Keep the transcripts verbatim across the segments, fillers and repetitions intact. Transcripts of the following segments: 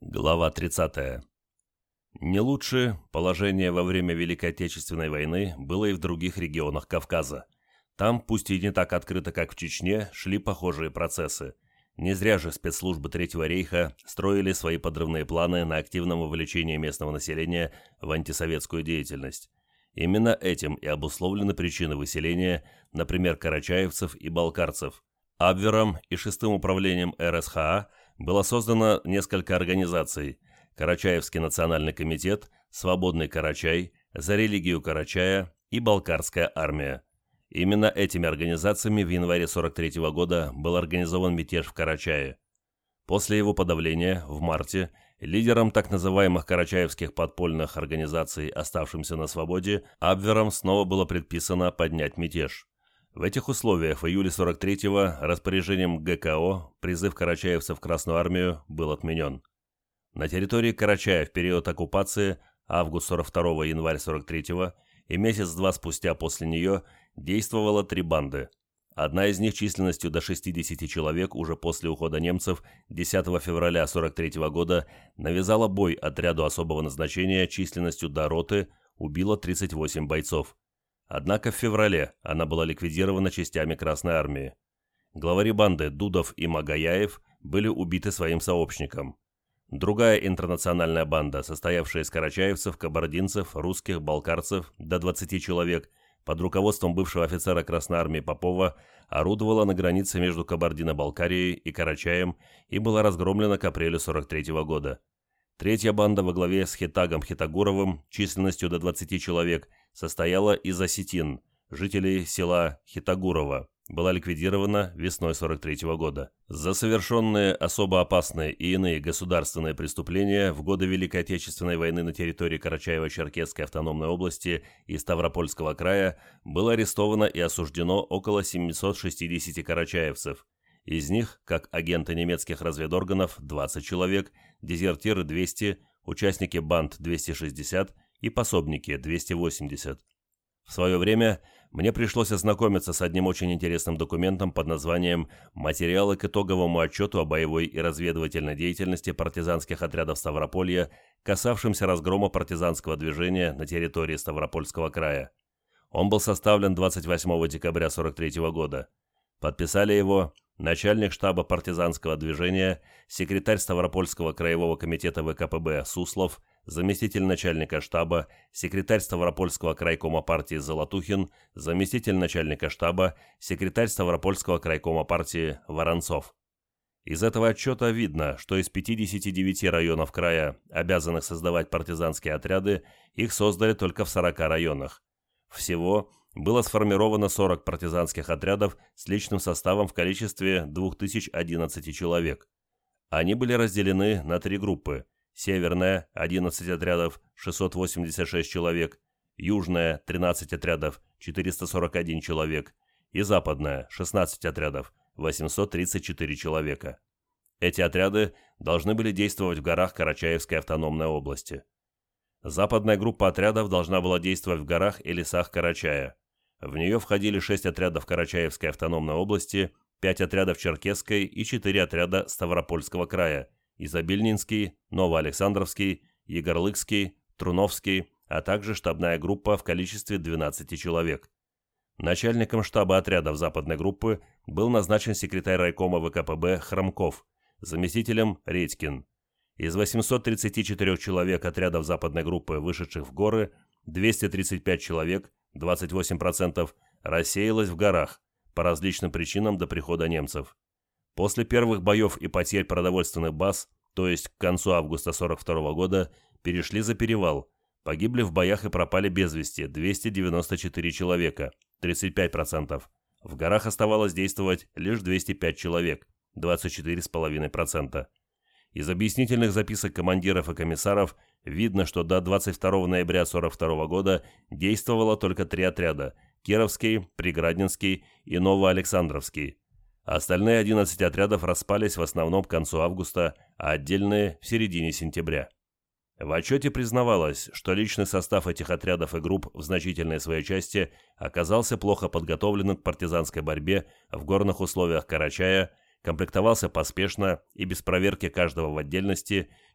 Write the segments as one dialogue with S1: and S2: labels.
S1: Глава тридцатая. Не лучше положение во время Великой Отечественной войны было и в других регионах Кавказа. Там, пусть и не так открыто, как в Чечне, шли похожие процессы. Не зря же спецслужбы Третьего рейха строили свои подрывные планы на активном вовлечении местного населения в антисоветскую деятельность. Именно этим и обусловлены причины выселения, например, карачаевцев и балкарцев. Абвером и шестым управлением эр эс ха а было создано несколько организаций: Карачаевский национальный комитет, Свободный Карачай, За религию Карачая и Балкарская армия. Именно этими организациями в январе сорок третьего года был организован мятеж в Карачае. После его подавления, в марте, лидером так называемых карачаевских подпольных организаций, оставшимся на свободе, Абвером снова было предписано поднять мятеж. В этих условиях в июле сорок третьего распоряжением гэ ка о призыв карачаевцев в Красную армию был отменен. На территории Карачая в период оккупации август сорок второго – январь сорок третьего и месяц-два спустя после нее действовало три банды. Одна из них численностью до шестидесяти человек уже после ухода немцев десятого февраля сорок третьего года навязала бой отряду особого назначения численностью до роты, убила тридцать восемь бойцов. Однако в феврале она была ликвидирована частями Красной армии. Главари банды Дудов и Магаяев были убиты своим сообщником. Другая интернациональная банда, состоявшая из карачаевцев, кабардинцев, русских, балкарцев до двадцати человек, под руководством бывшего офицера Красной армии Попова, орудовала на границе между Кабардино-Балкарией и Карачаем и была разгромлена к апрелю сорок третьего года. Третья банда во главе с Хитагом Хитагуровым численностью до двадцати человек состояла из осетин, жителей села Хитагурово, была ликвидирована весной сорок третьего года. За совершенные особо опасные и иные государственные преступления в годы Великой Отечественной войны на территории Карачаево-Черкесской автономной области и Ставропольского края было арестовано и осуждено около семисот шестидесяти карачаевцев. Из них, как агенты немецких разведорганов, двадцать человек, дезертиры двести, участники банд двести шестьдесят и пособники двести восемьдесят. В свое время мне пришлось ознакомиться с одним очень интересным документом под названием «Материалы к итоговому отчету о боевой и разведывательной деятельности партизанских отрядов Ставрополья, касавшимся разгрома партизанского движения на территории Ставропольского края». Он был составлен двадцать восьмого декабря сорок третьего года. Подписали его начальник штаба партизанского движения, секретарь Ставропольского краевого комитета вэ ка пэ бэ Суслов, заместитель начальника штаба, секретарь Ставропольского крайкома партии Золотухин, заместитель начальника штаба, секретарь Ставропольского крайкома партии Воронцов. Из этого отчета видно, что из пятидесяти девяти районов края, обязанных создавать партизанские отряды, их создали только в сорока районах. Всего было сформировано сорок партизанских отрядов с личным составом в количестве две тысячи одиннадцать человек. Они были разделены на три группы: Северная – одиннадцать отрядов, шестьсот восемьдесят шесть человек, Южная – тринадцать отрядов, четыреста сорок один человек и Западная – шестнадцать отрядов, восемьсот тридцать четыре человека. Эти отряды должны были действовать в горах Карачаевской автономной области. Западная группа отрядов должна была действовать в горах и лесах Карачая. В нее входили шесть отрядов Карачаевской автономной области, пять отрядов Черкесской и четыре отряда Ставропольского края: Изобильнинский, Новоалександровский, Егорлыкский, Труновский, а также штабная группа в количестве двенадцати человек. Начальником штаба отрядов западной группы был назначен секретарь райкома вэ ка пэ бэ Хромков, заместителем Редькин. Из восьмисот тридцати четырёх человек отрядов западной группы, вышедших в горы, двести тридцать пять человек, двадцать восемь процентов, рассеялось в горах по различным причинам до прихода немцев. После первых боев и потерь продовольственных баз, то есть к концу августа сорок второго года, перешли за перевал. Погибли в боях и пропали без вести двести девяносто четыре человека, тридцать пять процентов. В горах оставалось действовать лишь двести пять человек, двадцать четыре целых пять десятых процента. Из объяснительных записок командиров и комиссаров видно, что до двадцать второго ноября сорок второго года действовало только три отряда: Кировский, Приградненский и Новоалександровский. Остальные одиннадцать отрядов распались в основном к концу августа, а отдельные – в середине сентября. В отчете признавалось, что личный состав этих отрядов и групп в значительной своей части оказался плохо подготовленным к партизанской борьбе в горных условиях Карачая, комплектовался поспешно и без проверки каждого в отдельности,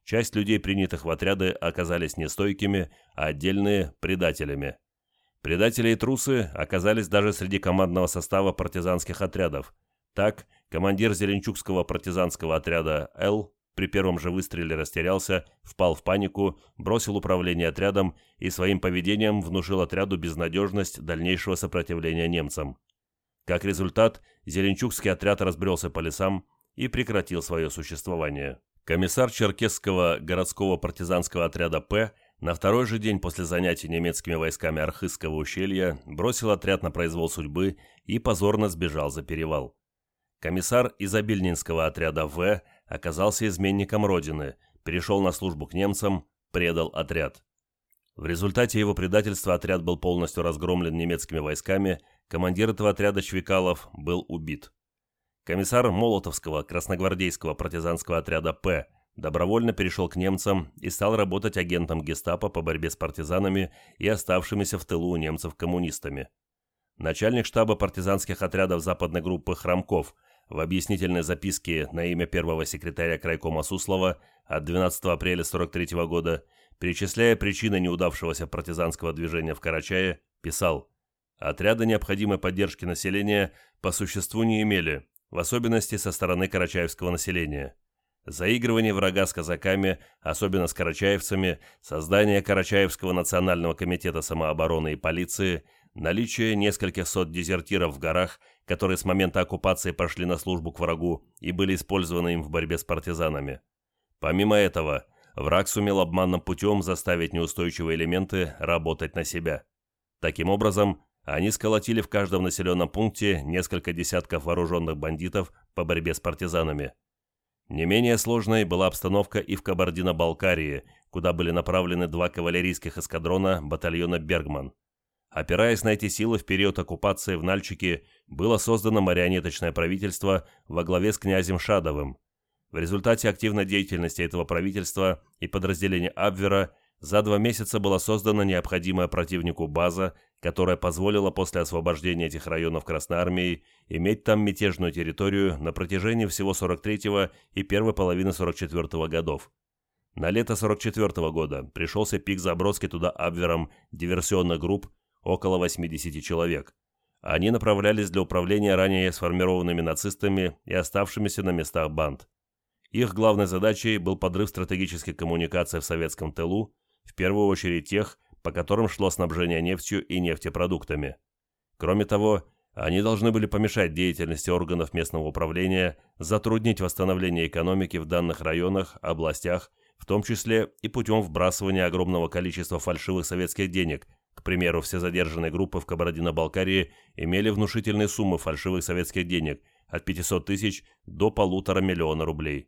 S1: часть людей, принятых в отряды, оказались нестойкими, а отдельные – предателями. Предатели и трусы оказались даже среди командного состава партизанских отрядов. Так, командир Зеленчукского партизанского отряда «Л» при первом же выстреле растерялся, впал в панику, бросил управление отрядом и своим поведением внушил отряду безнадежность дальнейшего сопротивления немцам. Как результат, Зеленчукский отряд разбрелся по лесам и прекратил свое существование. Комиссар Черкесского городского партизанского отряда «П» на второй же день после занятий немецкими войсками Архызского ущелья бросил отряд на произвол судьбы и позорно сбежал за перевал. Комиссар Изобильнинского отряда «В» оказался изменником Родины, перешел на службу к немцам, предал отряд. В результате его предательства отряд был полностью разгромлен немецкими войсками, командир этого отряда Чвикалов был убит. Комиссар Молотовского красногвардейского партизанского отряда «П» добровольно перешел к немцам и стал работать агентом гестапо по борьбе с партизанами и оставшимися в тылу у немцев коммунистами. Начальник штаба партизанских отрядов западной группы Хромков в объяснительной записке на имя первого секретаря крайкома Суслова от двенадцатого апреля сорок третьего года, перечисляя причины неудавшегося партизанского движения в Карачае, писал: «Отряды необходимой поддержки населения по существу не имели, в особенности со стороны карачаевского населения. Заигрывание врага с казаками, особенно с карачаевцами, создание Карачаевского национального комитета самообороны и полиции, наличие нескольких сот дезертиров в горах, которые с момента оккупации пошли на службу к врагу и были использованы им в борьбе с партизанами. Помимо этого, враг сумел обманным путем заставить неустойчивые элементы работать на себя. Таким образом, они сколотили в каждом населенном пункте несколько десятков вооруженных бандитов по борьбе с партизанами. Не менее сложной была обстановка и в Кабардино-Балкарии, куда были направлены два кавалерийских эскадрона батальона «Бергман». Опираясь на эти силы, в период оккупации в Нальчике было создано марионеточное правительство во главе с князем Шадовым. В результате активной деятельности этого правительства и подразделения Абвера за два месяца была создана необходимая противнику база, которая позволила после освобождения этих районов Красной Армией иметь там мятежную территорию на протяжении всего сорок третьего и первой половины сорок четвёртого годов. На лето сорок четвёртого года пришелся пик заброски туда Абвером диверсионных групп, около восьмидесяти человек. Они направлялись для управления ранее сформированными нацистами и оставшимися на местах банд. Их главной задачей был подрыв стратегических коммуникаций в советском тылу, в первую очередь тех, по которым шло снабжение нефтью и нефтепродуктами. Кроме того, они должны были помешать деятельности органов местного управления, затруднить восстановление экономики в данных районах, областях, в том числе и путем вбрасывания огромного количества фальшивых советских денег. К примеру, все задержанные группы в Кабардино-Балкарии имели внушительные суммы фальшивых советских денег от пятисот тысяч до полутора миллиона рублей.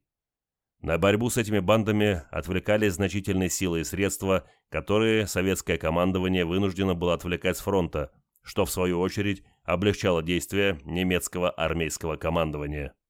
S1: На борьбу с этими бандами отвлекались значительные силы и средства, которые советское командование вынуждено было отвлекать с фронта, что в свою очередь облегчало действия немецкого армейского командования.